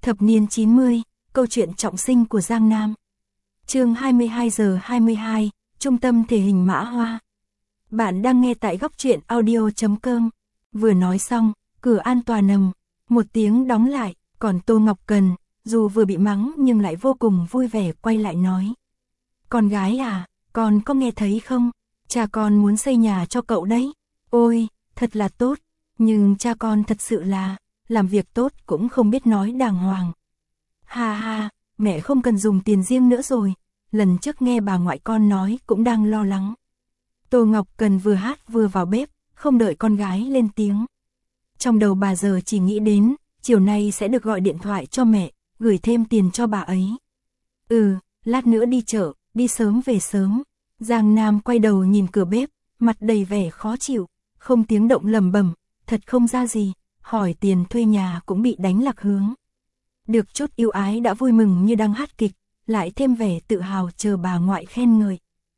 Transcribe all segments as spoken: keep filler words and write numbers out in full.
Thập niên chín mươi, câu chuyện trọng sinh của Giang Nam. Chương hai mươi hai giờ hai mươi hai, Trung tâm thể hình Mã Hoa. Bạn đang nghe tại góc truyện audio chấm com. Vừa nói xong, cửa an toàn ầm một tiếng đóng lại, còn Tô Ngọc Cần, dù vừa bị mắng nhưng lại vô cùng vui vẻ quay lại nói. Con gái à, con có nghe thấy không? Cha con muốn xây nhà cho cậu đấy. Ôi, thật là tốt, nhưng cha con thật sự là, làm việc tốt cũng không biết nói đàng hoàng. Ha ha, mẹ không cần dùng tiền riêng nữa rồi, lần trước nghe bà ngoại con nói cũng đang lo lắng. Tô Ngọc Cần vừa hát vừa vào bếp, không đợi con gái lên tiếng. Trong đầu bà giờ chỉ nghĩ đến, chiều nay sẽ được gọi điện thoại cho mẹ, gửi thêm tiền cho bà ấy. Ừ, lát nữa đi chợ, đi sớm về sớm. Giang Nam quay đầu nhìn cửa bếp, mặt đầy vẻ khó chịu, không tiếng động lẩm bẩm, thật không ra gì, hỏi tiền thuê nhà cũng bị đánh lạc hướng. Được chút yêu ái đã vui mừng như đang hát kịch, lại thêm vẻ tự hào chờ bà ngoại khen ngợi.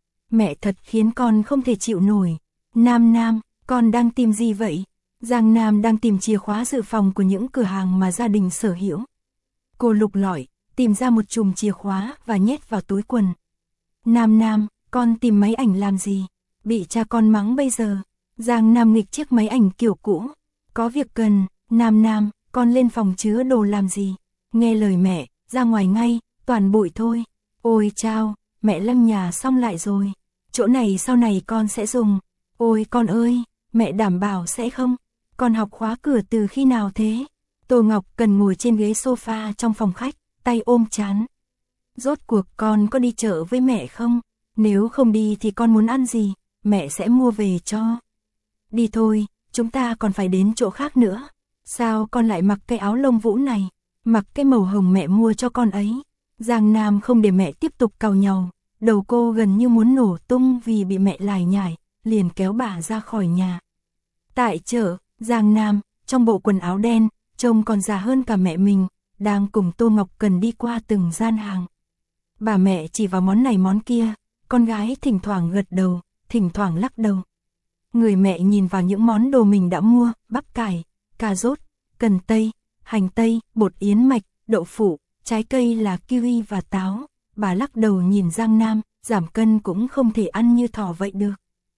Mẹ thật khiến con không thể chịu nổi. Nam Nam, con đang tìm gì vậy? Giang Nam đang tìm chìa khóa dự phòng của những cửa hàng mà gia đình sở hữu. Cô lục lọi, tìm ra một chùm chìa khóa và nhét vào túi quần. Nam Nam, con tìm máy ảnh làm gì? Bị cha con mắng bây giờ. Giang Nam nghịch chiếc máy ảnh kiểu cũ. Có việc cần. Nam Nam, con lên phòng chứa đồ làm gì? Nghe lời mẹ, ra ngoài ngay, toàn bụi thôi. Ôi chao, mẹ lăng nhà xong lại rồi. Chỗ này sau này con sẽ dùng. Ôi con ơi, mẹ đảm bảo sẽ không. Con học khóa cửa từ khi nào thế? Tô Ngọc Cần ngồi trên ghế sofa trong phòng khách, tay ôm trán. Rốt cuộc con có đi chợ với mẹ không? Nếu không đi thì con muốn ăn gì? Mẹ sẽ mua về cho. Đi thôi, chúng ta còn phải đến chỗ khác nữa. Sao con lại mặc cái áo lông vũ này? Mặc cái màu hồng mẹ mua cho con ấy. Giang Nam không để mẹ tiếp tục càu nhàu. Đầu cô gần như muốn nổ tung vì bị mẹ lải nhải, liền kéo bà ra khỏi nhà. Tại chợ, Giang Nam, trong bộ quần áo đen, trông còn già hơn cả mẹ mình, đang cùng Tô Ngọc Cần đi qua từng gian hàng. Bà mẹ chỉ vào món này món kia, con gái thỉnh thoảng gật đầu, thỉnh thoảng lắc đầu. Người mẹ nhìn vào những món đồ mình đã mua, bắp cải, cà rốt, cần tây, hành tây, bột yến mạch, đậu phụ, trái cây là kiwi và táo. Bà lắc đầu nhìn Giang Nam, giảm cân cũng không thể ăn như thỏ vậy được.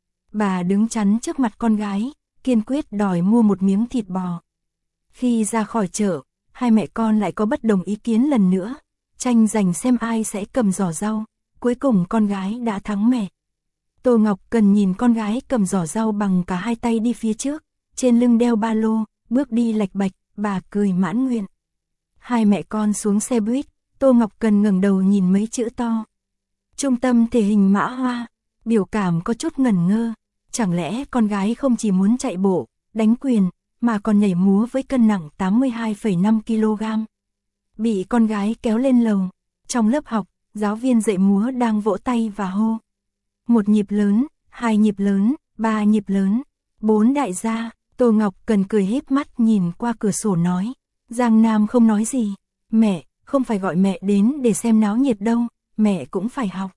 Bà đứng chắn trước mặt con gái, kiên quyết đòi mua một miếng thịt bò. Khi ra khỏi chợ, hai mẹ con lại có bất đồng ý kiến lần nữa, tranh giành xem ai sẽ cầm giỏ rau. Cuối cùng con gái đã thắng mẹ. Tô Ngọc Cần nhìn con gái cầm giỏ rau bằng cả hai tay đi phía trước, trên lưng đeo ba lô, bước đi lạch bạch, bà cười mãn nguyện. Hai mẹ con xuống xe buýt, Tô Ngọc Cần ngẩng đầu nhìn mấy chữ to. Trung tâm thể hình Mã Hoa, biểu cảm có chút ngẩn ngơ. Chẳng lẽ con gái không chỉ muốn chạy bộ, đánh quyền, mà còn nhảy múa với cân nặng tám mươi hai phẩy năm ki lô gam. Bị con gái kéo lên lầu, trong lớp học, giáo viên dạy múa đang vỗ tay và hô. Một nhịp lớn, hai nhịp lớn, ba nhịp lớn, bốn đại gia. Tô Ngọc Cần cười híp mắt nhìn qua cửa sổ nói. Giang Nam không nói gì. Mẹ, không phải gọi mẹ đến để xem náo nhiệt đâu, mẹ cũng phải học.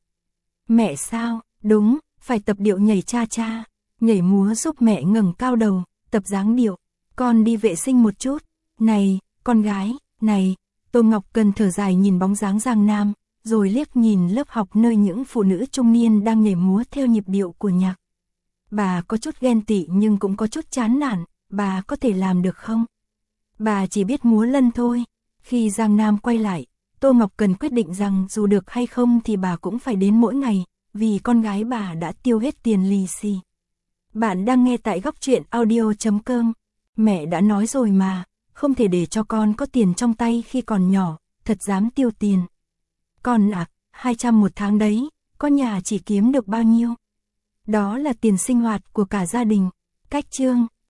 Mẹ sao? Đúng, phải tập điệu nhảy cha cha. Nhảy múa giúp mẹ ngẩng cao đầu, tập dáng điệu. Con đi vệ sinh một chút. Này, con gái, này. Tô Ngọc Cần thở dài nhìn bóng dáng Giang Nam, rồi liếc nhìn lớp học nơi những phụ nữ trung niên đang nhảy múa theo nhịp điệu của nhạc. Bà có chút ghen tị nhưng cũng có chút chán nản, bà có thể làm được không? Bà chỉ biết múa lân thôi. Khi Giang Nam quay lại, Tô Ngọc Cần quyết định rằng dù được hay không thì bà cũng phải đến mỗi ngày, vì con gái bà đã tiêu hết tiền lì xì. Bạn đang nghe tại góc truyện audio chấm com. Mẹ đã nói rồi mà, không thể để cho con có tiền trong tay khi còn nhỏ, thật dám tiêu tiền. Con ạ, à, hai trăm một tháng đấy, có nhà chỉ kiếm được bao nhiêu? Đó là tiền sinh hoạt của cả gia đình. Cách chương.